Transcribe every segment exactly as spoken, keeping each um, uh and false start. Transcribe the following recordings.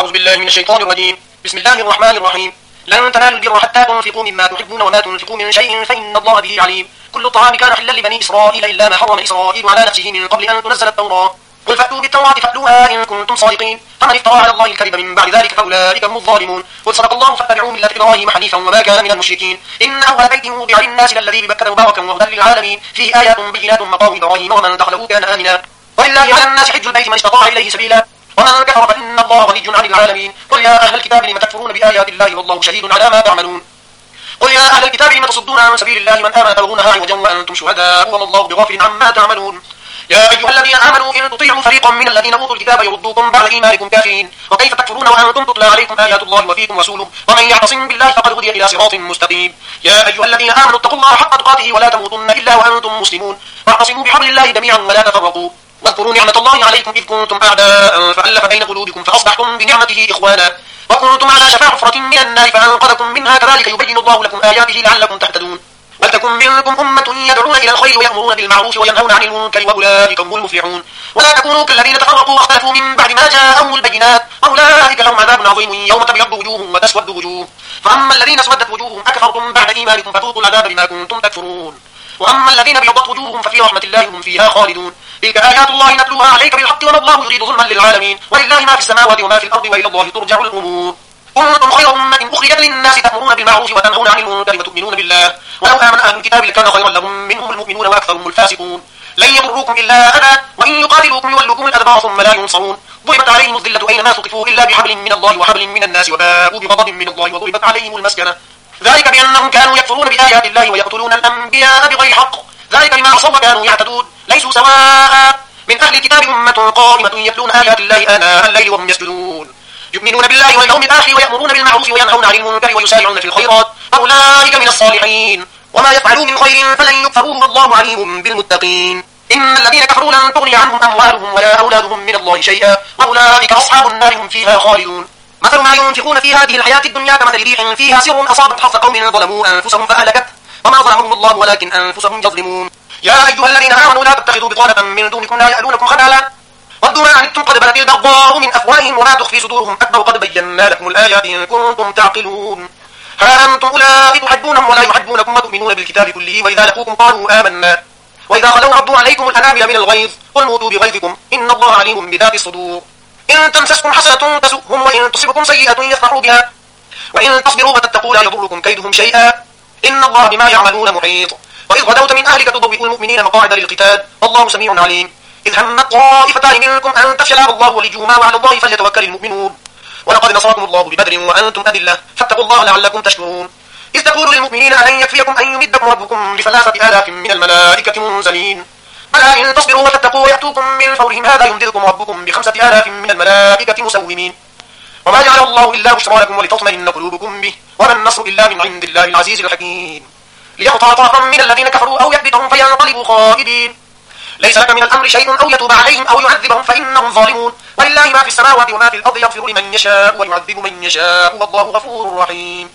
أعوذ بالله من الشيطان الرجيم. بسم الله الرحمن الرحيم. لن تنالوا البر حتى تنفقوا مما تحبون وما تنفقوا من شيء فإن الله به عليم. كل الطعام كان حلا لبني إسرائيل إلا ما حرم إسرائيل على نفسه من قبل أن تنزل التوراة. قل فأتوا بالتوراة فأتلوها إن كنتم صادقين. فمن افترى على الله الكذب من بعد ذلك فأولئك هم الظالمون. قل صدق الله فاتبعوا ملة إبراهيم حنيفا وما كان من المشركين. إن أول بيت وضع للناس للذي ببكة مباركا وهدى للعالمين فيه آيات بينات مقام إبراهيم ومن دخله كان آمنا. ولله على الناس حج البيت من استطاع إليه سبيلا ومن كفر فإن الله غني عن العالمين. قل يا أهل الكتاب لم تكفرون بآيات الله والله شهيد على ما تعملون. قل يا أهل الكتاب لم تصدون عن سبيل الله من آمن تبغونها عوجا وأنتم شهداء وما الله بغافل عما تعملون. يا أيها الذين آمنوا إن تطيعوا فريقا من الذين أوتوا الكتاب يردوكم بعد إيمانكم كافرين. وكيف تكفرون وأنتم تتلى عليكم آيات الله وفيكم رسوله ومن يعتصم بالله فقد هدي إلى صراط مستقيم. يا أيها الذين آمنوا اتقوا الله حق تقاته ولا تموتن إلا وأنتم مسلمون واعتصموا بحبل الله جميعا ولا تفرقوا. واذكروا نعمة الله عليكم إذ كنتم أعداء فألف بين قلوبكم فأصبحتم بنعمته إخوانا وكنتم على شفا حفرة من النار فأنقذكم منها كذلك يبين الله لكم آياته لعلكم تهتدون. ولتكن منكم أمة يدعون إلى الخير ويأمرون بالمعروف وينهون عن المنكر وأولئك هم المفلحون. ولا تكونوا كالذين تفرقوا واختلفوا من بعد ما جاءهم البينات وأولئك لهم عذاب عظيم يوم تبيض وجوه وتسود وجوه. فأما الذين اسودت وجوههم أكفرتم بعد إيمانكم فذوقوا العذاب بما كنتم تكفرون. وأما الذين ابيضت وجوههم ففي رحمة الله هم فيها خالدون. تلك آيات الله نتلوها عليك بالحق وما الله يريد ظلما للعالمين ولله ما في السماوات وما في الأرض وإلى الله ترجع الأمور. كنتم خير أمة أخرجت للناس تأمرون بالمعروف وتنهون عن المنكر وتؤمنون بالله ولو آمن أهل الكتاب لكان خيرا لهم منهم المؤمنون وأكثرهم الفاسقون. لن يضروكم إلا أذى وإن يقاتلوكم يولوكم الأدبار ثم لا ينصرون. ضربت عليهم الذلة أينما ثقفوا إلا بحبل من الله وحبل من الناس وباءوا بغضب من الله وضربت عليهم المسكنة ذلك بأنهم كانوا يكفرون بآيات الله ويقتلون الأنبياء بغير حق ذلك بما عصوا وكانوا يعتدون. ليسوا سواء من أهل الكتاب أمة قائمة يتلون آيات الله آناء الليل وهم يسجدون يؤمنون بالله واليوم الآخر ويأمرون بالمعروف وينهون عن المنكر ويسارعون في الخيرات أولئك من الصالحين. وما يفعلوا من خير فلن يكفروه والله عليم بالمتقين. إن الذين كفروا لن تغني عنهم أموالهم ولا أولادهم من الله شيئا وأولئك أصحاب النار هم فيها خالدون. مثل ما ينفقون في هذه الحياة الدنيا كمثل ريح فيها سر أصابت حرث قوم ظلموا أنفسهم فأهلكت وما ظلمهم الله ولكن أنفسهم يظلمون. يا أيها الذين آمنوا لا تتخذوا بطانة من دونكم لا يألونكم خبالا ودوا ما عنتم قد بدت البغضاء من أفواههم وما تخفي صدورهم أكبر قد بينا لكم الآيات إن كنتم تعقلون. ها أنتم أولئك تحبونهم ولا يحبونكم وتؤمنون بالكتاب كله وإذا لقوكم قالوا آمنا وإذا خلوا ردوا عليكم الأنامل من الغيظ قل موتوا بغيظكم إن الله عليم بذات الصدور. إن تمسسكم حسنة تسؤهم وإن تصبكم سيئة يفرحوا بها وإن تصبروا وتتقوا لا يضركم كيدهم شيئا إن الله بما يعملون محيط. وإذ غدوت من أهلك تبوئ المؤمنين مقاعد للقتال والله سميع عليم. إذ همت طائفتان منكم أن تفشلا والله وليهما وعلى الله فليتوكل المؤمنون. ولقد نصركم الله ببدر وأنتم أذلة فاتقوا الله لعلكم تشكرون. إذ تقول للمؤمنين ألن يكفيكم أن يمدكم ربكم بثلاثة آلاف من الملائكة منزلين بلى إن تصبروا وتتقوا ويأتوكم من فورهم هذا يمددكم ربكم بخمسة آلاف من الملائكة مسومين. وما جعله الله إلا بشرى لكم ولتطمئن قلوبكم به وما النصر إلا من عند الله العزيز الحكيم. ليقطع طرفا من الذين كفروا أو يكبتهم فينقلبوا خائبين. ليس لك من الأمر شيء أو يتوب عليهم أو يعذبهم فإنهم ظالمون ولله ما في السماوات وما في الأرض يغفر لمن يشاء ويعذب من يشاء والله غفور رحيم.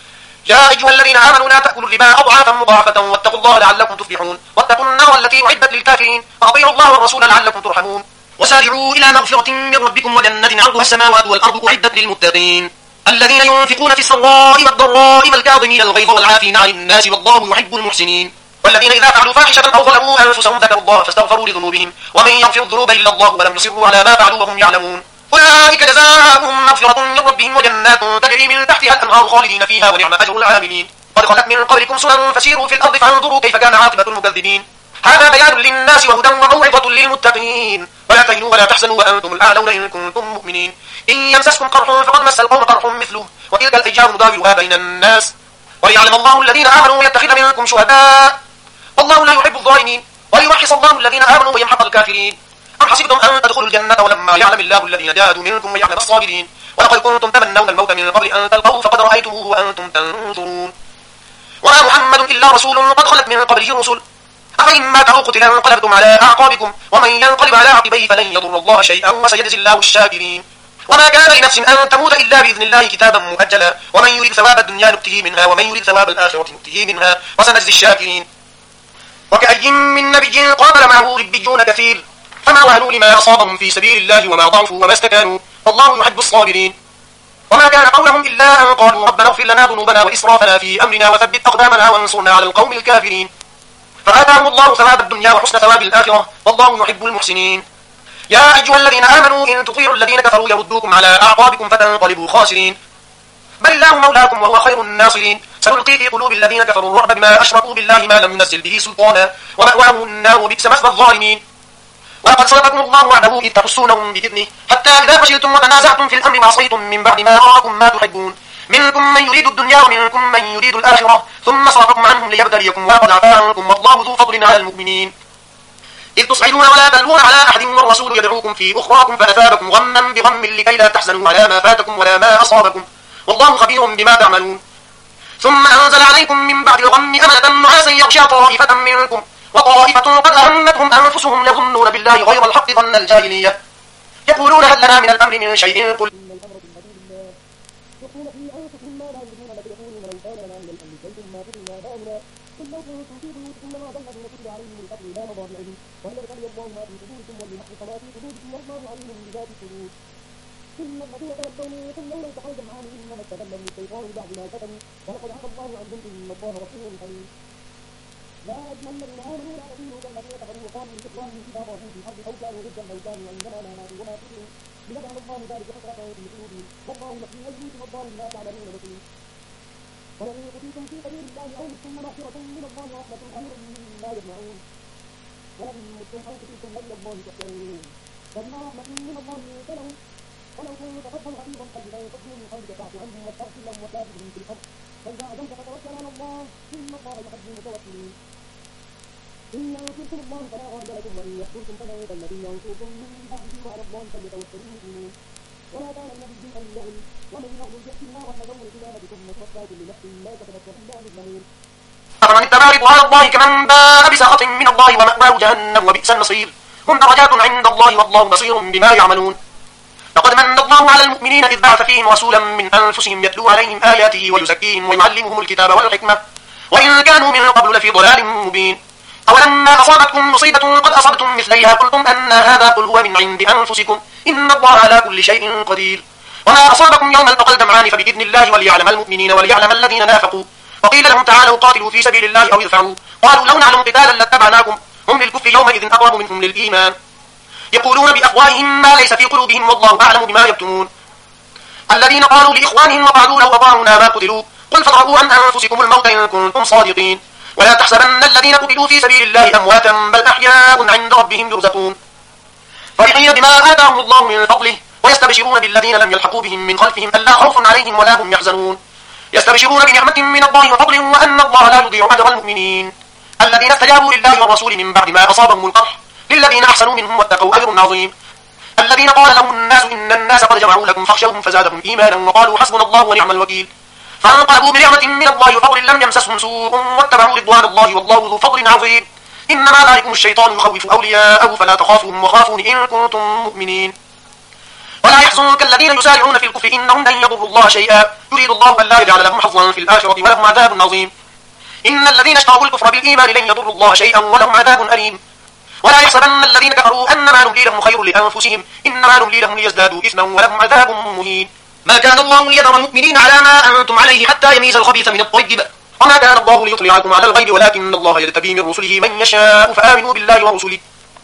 يا أيها الذين آمنوا لا تأكلوا الربا أضعافا مضاعفة واتقوا الله لعلكم تفلحون واتقوا النار التي أعدت للكافرين وأطيعوا الله والرسول لعلكم ترحمون. وسارعوا إلى مغفرة من ربكم وجنة عرضها السماوات والأرض أعدت للمتقين الذين ينفقون في السراء والضراء والكاظمين الغيظ والعافين عن الناس والله يحب المحسنين. والذين إذا فعلوا فاحشة أو ظلموا أنفسهم ذكروا الله فاستغفروا لذنوبهم ومن يغفر الذنوب إلا الله ولم يصروا على ما فعلوا وهم يعلمون. أولئك جزاؤهم مغفرة من ربهم وجنات تجري من تحتها الأنهار خالدين فيها ونعم أجر العاملين. قد خلت من قبلكم سنن فسيروا في الأرض فانظروا كيف كان عاقبة المكذبين. هذا بيان للناس وهدى وموعظة للمتقين. ولا تهنوا ولا تحزنوا وأنتم الأعلون إن كنتم مؤمنين. إن يمسسكم قرح فقد مس القوم قرح مثله وتلك الأيام نداولها بين الناس وليعلم الله الذين آمنوا ويتخذ منكم شهداء والله لا يحب الظالمين وليمحص الله الذين آمنوا ويمحق الكافرين. أم حسبتم أن تدخلوا الجنة ولما يعلم الله الذين جاهدوا منكم ويعلم الصابرين ولقد كنتم تمنون الموت من قبل أن تلقوه فقد رأيتموه وأنتم تنظرون. وما محمد إلا رسول قد خلت من قبله الرسل أفإن مات أو قتل انقلبتم على أعقابكم ومن ينقلب على عقبيه فلن يضر الله شيئا وسيجزي الله الشاكرين. وما كان لنفس أن تموت إلا بإذن الله كتابا مؤجلا ومن يريد ثواب الدنيا نؤته منها ومن يريد ثواب الآخرة نؤته منها وسنجزي الشاكرين. وكأي من نبي قاتل معه ربيون كثير فما وهنوا لما أصابهم في سبيل الله وما ضعفوا وما استكانوا والله يحب الصابرين. وما كان قولهم إلا أن قالوا ربنا اغفر لنا ذنوبنا وإسرافنا في أمرنا وثبت أقدامنا وانصرنا على القوم الكافرين. فآتاهم الله ثواب الدنيا وحسن ثواب الآخرة والله يحب المحسنين. يا أيها الذين آمنوا إن تطيعوا الذين كفروا يردوكم على أعقابكم فتنقلبوا خاسرين. بل الله مولاكم وهو خير الناصرين. سنلقي في قلوب الذين كفروا الرعب بما أشركوا بالله ما لم ينزل به سلطانا ومأواهم النار وبئس مثوى الظالمين. ولقد صدقكم الله وعده إذ تحسونهم بإذنه حتى إذا فشلتم وتنازعتم في الأمر وعصيتم من بعد ما أراكم ما تحبون منكم من يريد الدنيا ومنكم من يريد الآخرة ثم صرفكم عنهم ليبتليكم ولقد عفا عنكم والله ذو فضل على المؤمنين. إذ تصعدون ولا تلوون على أحد والرسول يدعوكم في أخراكم فأثابكم غما بغم لكي لا تحزنوا على ما فاتكم ولا ما أصابكم والله خبير بما تعملون. ثم أنزل عليكم من بعد الغم أمنة نعاسا يغشى طائفة منكم وطائفة قد أهمتهم أنفسهم يظنون بالله غير الحق ظن الجاهلية يقولون هل لنا من الأمر من شيء قل إن الذين تولوا منكم يوم التقى الجمعان إنما استدلهم الشيطان بعد ما كتبوا ولقد عفا الله عنهم إن الله غفور حليم. يا أيها الذين آمنوا لا تكونوا كالذين كفروا وقالوا لإخوانهم إذا ضربوا في الأرض أو كانوا غزا لو كانوا عندنا لا نادوا وما كفروا ليجعل الله ذلك حسرة في قلوبهم والله يحيي الموت والظالم لا تعلمون بصير. ولئن قتلتم في سبيل الله أو متم مغفرة من الله ورحمة خير مما يجمعون. ولئن متم أو قتلتم فإلى الله تحشرون. فبما رحمة من الله لنت لهم ولو كنت فظا غليظا قلبا فاضوا من قلبك فاعف عنهم واستغفر لهم وشاورهم في الأمر فإذا عزمت فتوكل على الله إن الله يحب المتوكلين. إن ينصركم الله فلا غالب لكم وإن يخذلكم فمن ذا الذي ينصركم من بعده وعلى الله فليتوكل المؤمنون. ولا كان النبي أن يغل ومن يغل يأتي الله يوم القيامة ثم توفى كل نفس ما كسبت وهم لا يظلمون. أفمن اتبع رضوان الله كمن باء بسخط من الله ومأواه جهنم وبئس المصير. هم درجات عند الله والله بصير بما يعملون. لقد من الله على المؤمنين إذ بعث فيهم رسولا من أنفسهم يتلو عليهم آياته ويزكيهم ويعلمهم الكتاب والحكمة وإن كانوا من قبل لفي ضلال مبين. أولما أصابتكم مصيبة قد أصبتم مثليها قلتم أن هذا قل هو من عند أنفسكم إن الله على كل شيء قدير. وما أصابكم يوم التقى الجمعان فبإذن الله وليعلم المؤمنين وليعلم الذين نافقوا. وقيل لهم تعالوا قاتلوا في سبيل الله أو ادفعوا قالوا لو نعلم قتالا لاتبعناكم هم للكفر يومئذ أقرب منهم للإيمان يقولون بأفواههم ما ليس في قلوبهم والله أعلم بما يكتمون. الذين قالوا لإخوانهم وقالوا لو أطاعونا ما قتلوا قل فاضرؤوا عن أنفسكم الموت إن كنتم صادقين ولا تحسبن الذين قتلوا في سبيل الله أمواتا بل أحياء عند ربهم يرزقون فرحين بما آتاهم الله من فضله ويستبشرون بالذين لم يلحقوا بهم من خلفهم ألا خوف عليهم ولا هم يحزنون يستبشرون بنعمة من الله وفضل وأن الله لا يضيع أجر المؤمنين. الذين استجابوا لله والرسول من بعد ما أصابهم القرح للذين أحسنوا منهم واتقوا أجر عظيم. الذين قال لهم الناس إن الناس قد جمعوا لكم فاخشوهم فزادهم إيمانا وقالوا حسبنا الله ونعم الوكيل فانقلبوا بنعمة من الله وفضل لم يمسسهم سوء واتبعوا رضوان الله والله ذو فضل عظيم. إنما ذلكم الشيطان يخوف أولياءه فلا تخافوهم وخافون إن كنتم مؤمنين. ولا يحزنك الذين يسارعون في الكفر إنهم لن يضروا الله شيئا يريد الله أن لا يجعل لهم حظا في الآخرة ولهم عذاب عظيم. إن الذين اشتروا الكفر بالإيمان لن يضروا الله شيئا ولهم عذاب أليم. ولا يحسبن الذين كفروا أنما نملي لهم خير لأنفسهم إنما نملي لهم ليزدادوا إثما ولهم عذاب مهين. ما كان الله ليذر المؤمنين على ما أنتم عليه حتى يميز الخبيث من الطيب وما كان الله ليطلعكم على الغيب ولكن الله يجتبي من رسله من يشاء فآمنوا بالله ورسله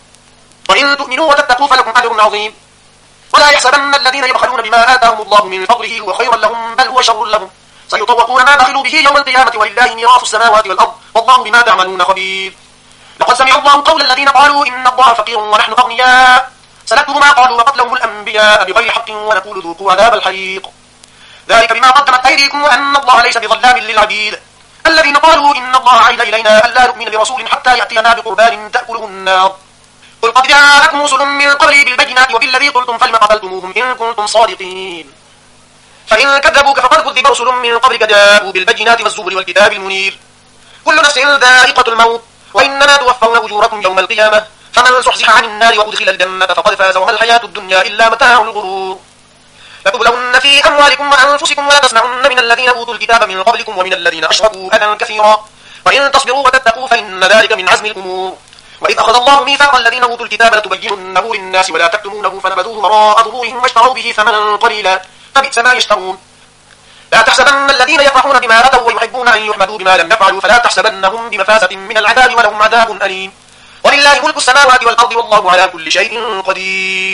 وإن تؤمنوا وتتقوا فلكم أجر عظيم. ولا يحسبن الذين يبخلون بما آتاهم الله من فضله هو خيرا لهم بل هو شر لهم سيطوقون ما بخلوا به يوم القيامة ولله ميراث السماوات والأرض والله بما تعملون خبير. لقد سمع الله قول الذين قالوا إن الله فقير ونحن أغنياء سنكتب ما قالوا وقتلهم الأنبياء بغير حق ونقول ذوقوا عذاب الحريق ذلك بما قدمت أيديكم وأن الله ليس بظلام للعبيد. الذين قالوا إن الله عهد إلينا ألا نؤمن برسول حتى يأتينا بقربان تأكله النار قل قد جاءكم رسل من قبلي بالبينات وبالذي قلتم فلم قتلتموهم إن كنتم صادقين فإن كذبوك فقد كذب رسل من قبلك جاءوا بالبينات والزبر والكتاب المنير كل نفس ذائقة الموت وإنما توفون أجوركم يوم القيامة فمن زحزح عن النار وأدخل الجنة فقد فاز وما الحياة الدنيا إلا متاع الغرور. لتبلون في أموالكم وأنفسكم ولا تسمعن من الذين أوتوا الكتاب من قبلكم ومن الذين أشركوا أذى كثيرا وإن تصبروا وتتقوا فإن ذلك من عزم الأمور. وإذ أخذ الله ميثاق الذين أوتوا الكتاب لتبيننه للناس ولا تكتمونه فنبذوه وراء ظهورهم واشتروا به ثمنا قليلا فبئس ما يشترون. لا تحسبن الذين يفرحون بما أتوا ويحبون أن يحمدوا بما لم يفعلوا فلا تحسبنهم بمفازة من العذاب ولهم عذاب أليم. ولله ملك السماوات والأرض والله على كل شيء قدير.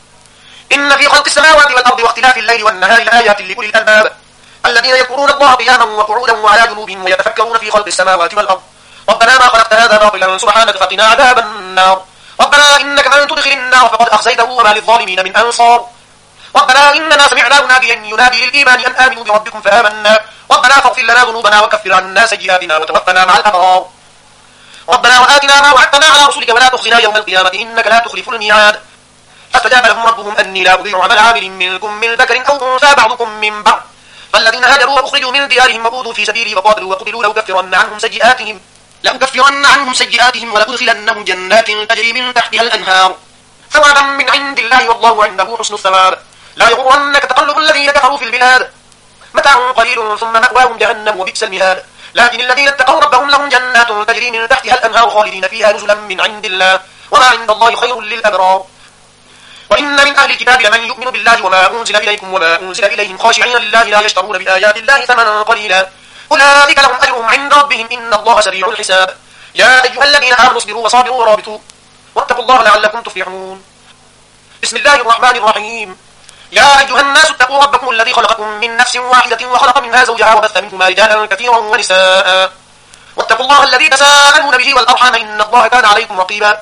إن في خلق السماوات والأرض واختلاف الليل والنهار لآيات لأولي الألباب الذين يذكرون الله قياما وقعودا وعلى جنوبهم ويتفكرون في خلق السماوات والأرض ربنا ما خلقت هذا باطلا سبحانك فقنا عذاب النار. ربنا إنك من تدخل النار فقد أخزيته وما للظالمين من أنصار. ربنا إننا سمعنا مناديا ينادي للإيمان أن آمنوا بربكم فآمنا ربنا فاغفر لنا ذنوبنا وكفر عنا سيئاتنا وتوفنا مع الأبرار. ربنا وآتنا ما وعدتنا على رسلك ولا تخزنا يوم القيامة إنك لا تخلف الميعاد. فاستجاب لهم ربهم أني لا أضيع عمل عامل منكم من ذكر أو أنثى بعضكم من بعض فالذين هاجروا وأخرجوا من ديارهم وأوذوا في سبيلي وقاتلوا وقتلوا لأكفرن عنهم سيئاتهم لأكفرن عنهم سيئاتهم ولأدخلنهم جنات تجري من تحتها الأنهار ثوابا من عند الله والله عنده حسن الثواب. لا يغرنك تقلب الذين كفروا في البلاد متاع قليل ثم مأواهم جهنم وبئس المهاد. لكن الذين اتقوا ربهم لهم جنات تجري من تحتها الأنهار خالدين فيها نزلا من عند الله وما عند الله خير للأبرار. وإن من أهل الكتاب لمن يؤمن بالله وما أنزل إليكم وما أنزل إليهم خاشعين لله لا يشترون بآيات الله ثمنا قليلا أولئك لهم أجرهم عند ربهم إن الله سريع الحساب. يا أيها الذين آمنوا اصبروا وصابروا ورابطوا واتقوا الله لعلكم تفلحون. بسم الله الرحمن الرحيم. يا أيها الناس اتقوا ربكم الذي خلقكم من نفس واحدة وخلق منها زوجها وبث منهما رجالا كثيرا ونساء واتقوا الله الذي تساءلون به والأرحام إن الله كان عليكم رقيبا.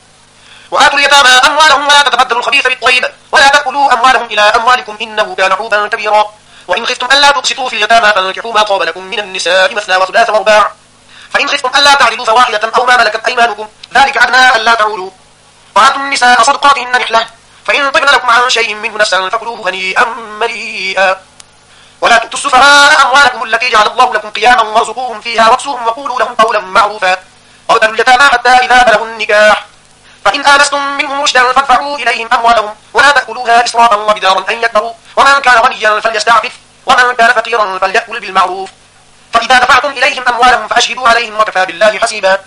وآتوا اليتامى أموالهم ولا تتبدلوا الخبيث بالطيب ولا تأكلوا أموالهم إلى أموالكم إنه كان حوبا كبيرا. وإن خفتم ألا تقسطوا في اليتامى فانكحوا ما طاب لكم من النساء مثنى وثلاث ورباع فإن خفتم ألا تعدلوا فواحدة أو ما ملكت أيمانكم ذلك أدنى ألا تعولوا. وآتوا النساء صدقاتهن نحلة فإن طبن لكم عن شيء منه نفسا فكلوه هنيئا مريئا. ولا تؤتوا السفهاء أموالكم التي جعل الله لكم قياما وارزقوهم فيها واكسوهم وقولوا لهم قولا معروفا. وابتلوا اليتامى حتى إذا بلغوا النكاح فإن آنستم منهم رشدا فادفعوا إليهم أموالهم ولا تأكلوها إسرافا وبدارا أن يكبروا ومن كان غنيا فليستعفف ومن كان فقيرا فليأكل بالمعروف. فإذا دفعتم إليهم أموالهم فأشهدوا عليهم وكفى بالله حسيبا.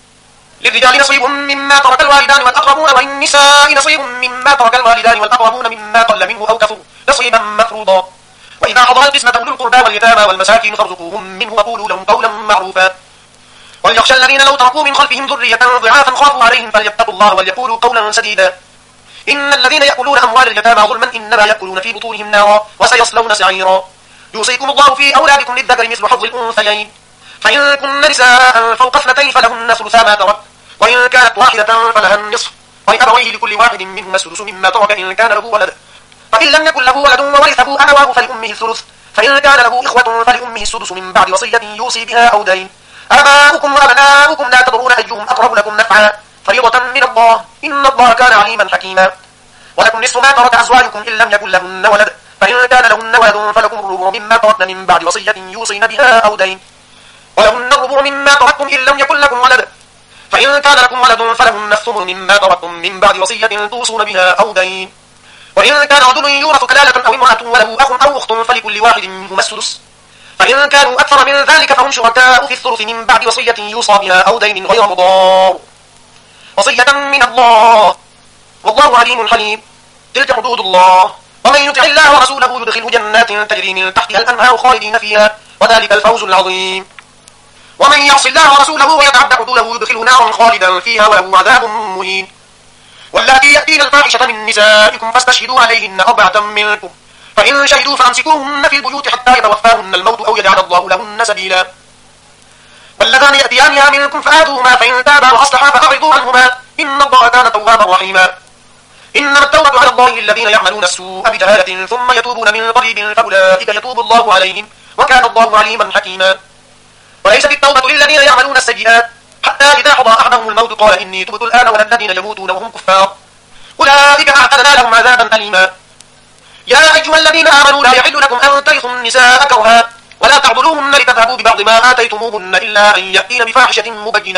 للرجال نصيب مما ترك الوالدان والأقربون وللنساء نصيب مما ترك الوالدان والأقربون مما قل منه أو كثر نصيبا مفروضا. وإذا حضر القسمة أولو القربى واليتامى والمساكين فارزقوهم منه وقولوا لهم قولا معروفا. وليخشى الذين لو تركوا من خلفهم ذرية ضعافا خافوا عليهم فليتقوا الله وليقولوا قولا سديدا. إن الذين يأكلون أموال اليتامى ظلما إنما يأكلون في بطونهم نارا وسيصلون سعيرا. يوصيكم الله في أولادكم للذكر مثل حظ الأنثيين فإن كن نساء فوق اثنتين فلهن ثلثا ما ترك وإن كانت واحدة فلها النصف ولأبويه لكل واحد منهما السدس مما ترك إن كان له ولد فإن لم يكن له ولد وورثه أبواه فلأمه الثلث فإن كان له إخوة فلأمه السدس من بعد وصية يوصي بها أو دين. آباؤكم وأبناؤكم لا تدرون أيهم أقرب لكم نفعا فريضة من الله إن الله كان عليما حكيما. ولكم نصف ما ترك أزواجكم إن لم يكن لهن ولد فإن كان لهن ولد فلكم الربع مما تركن من بعد وصية يوصين بها أو دين ولهن الربع مما تركتم إن لم يكن لكم ولد فإن كان لكم ولد فلهن الثمن مما تركتم من بعد وصية توصون بها أو دين. وإن كان رجل يورث كلالة أو امرأة وله أخ أو أخت فلكل واحد منهما السدس فإن كانوا أكثر من ذلك فهم شركاء في الثلث من بعد وصية يوصى بها أو دين غير مضار وصية من الله والله عليم حليم. تلك حدود الله ومن يطع الله ورسوله يدخله جنات تجري من تحتها الأنهار خالدين فيها وذلك الفوز العظيم. ومن يعص الله ورسوله ويتعد حدوده يدخله نارا خالدا فيها وله عذاب مهين. واللاتي يأتين الفاحشة من نسائكم فاستشهدوا عليهن أربعة منكم فإن شهدوا فأمسكوهن في البيوت حتى يتوفاهن الموت أو يجعل الله لهن سبيلا. واللذان يأتيانها منكم فآتوهما فإن تابا وأصلحا فأعرضوا عنهما إن الله كان توابا رحيما. إنما التوبة على الله للذين يعملون السوء بجهالة ثم يتوبون من قريب فأولئك يتوب الله عليهم وكان الله عليما حكيما. وليست التوبة للذين يعملون السيئات حتى إذا حضر أحدهم الموت قال إني تبت الآن ولا الذين يموتون وهم كفار أولئك أعتدنا لهم عذابا أليما. يا أيها الذين آمنوا لا يحل لكم أن ترثوا النساء كرها ولا تعضلوهن لتذهبوا ببعض ما آتيتموهن إلا أن يأتين بفاحشة مبينة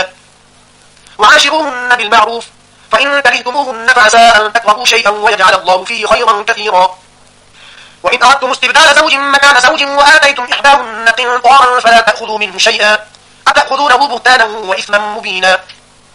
وعاشروهن بالمعروف فإن كرهتموهن فعسى أن تكرهوا شيئا ويجعل الله فيه خيرا كثيرا. وإن أردتم استبدال زوج مكان زوج وآتيتم إحداهن قنطارا فلا تأخذوا منه شيئا أتأخذونه بهتانا وإثما مبينا.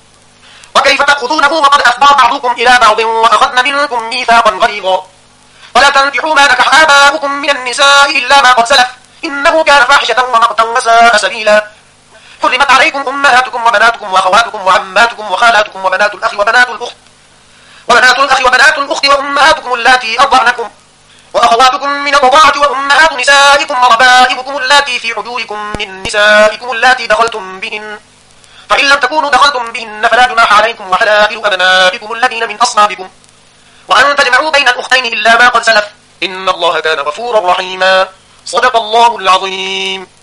وكيف تأخذونه وقد أفضى بعضكم إلى بعض وأخذن منكم ميثاقا غليظا ولا تنكحوا ما نكح آباؤكم من النساء إلا ما قد سلف إنه كان فاحشة ومقتا وساء سبيلا. حرمت عليكم أمهاتكم وبناتكم وأخواتكم وعماتكم وخالاتكم وبنات الأخ وبنات الأخت وبنات الأخ وبنات الأخت وأمهاتكم اللاتي أرضعنكم وأخواتكم من الرضاعة وأمهات نسائكم وربائبكم اللاتي في حجوركم من نسائكم اللاتي دخلتم بهن فإن لم تكونوا دخلتم بهن فلا جناح عليكم وحلائل أبنائكم الذين من أصلابكم وأن تجمعوا بين الأختين إلا ما قد سلف إن الله كان غفورا رحيما. صدق الله العظيم.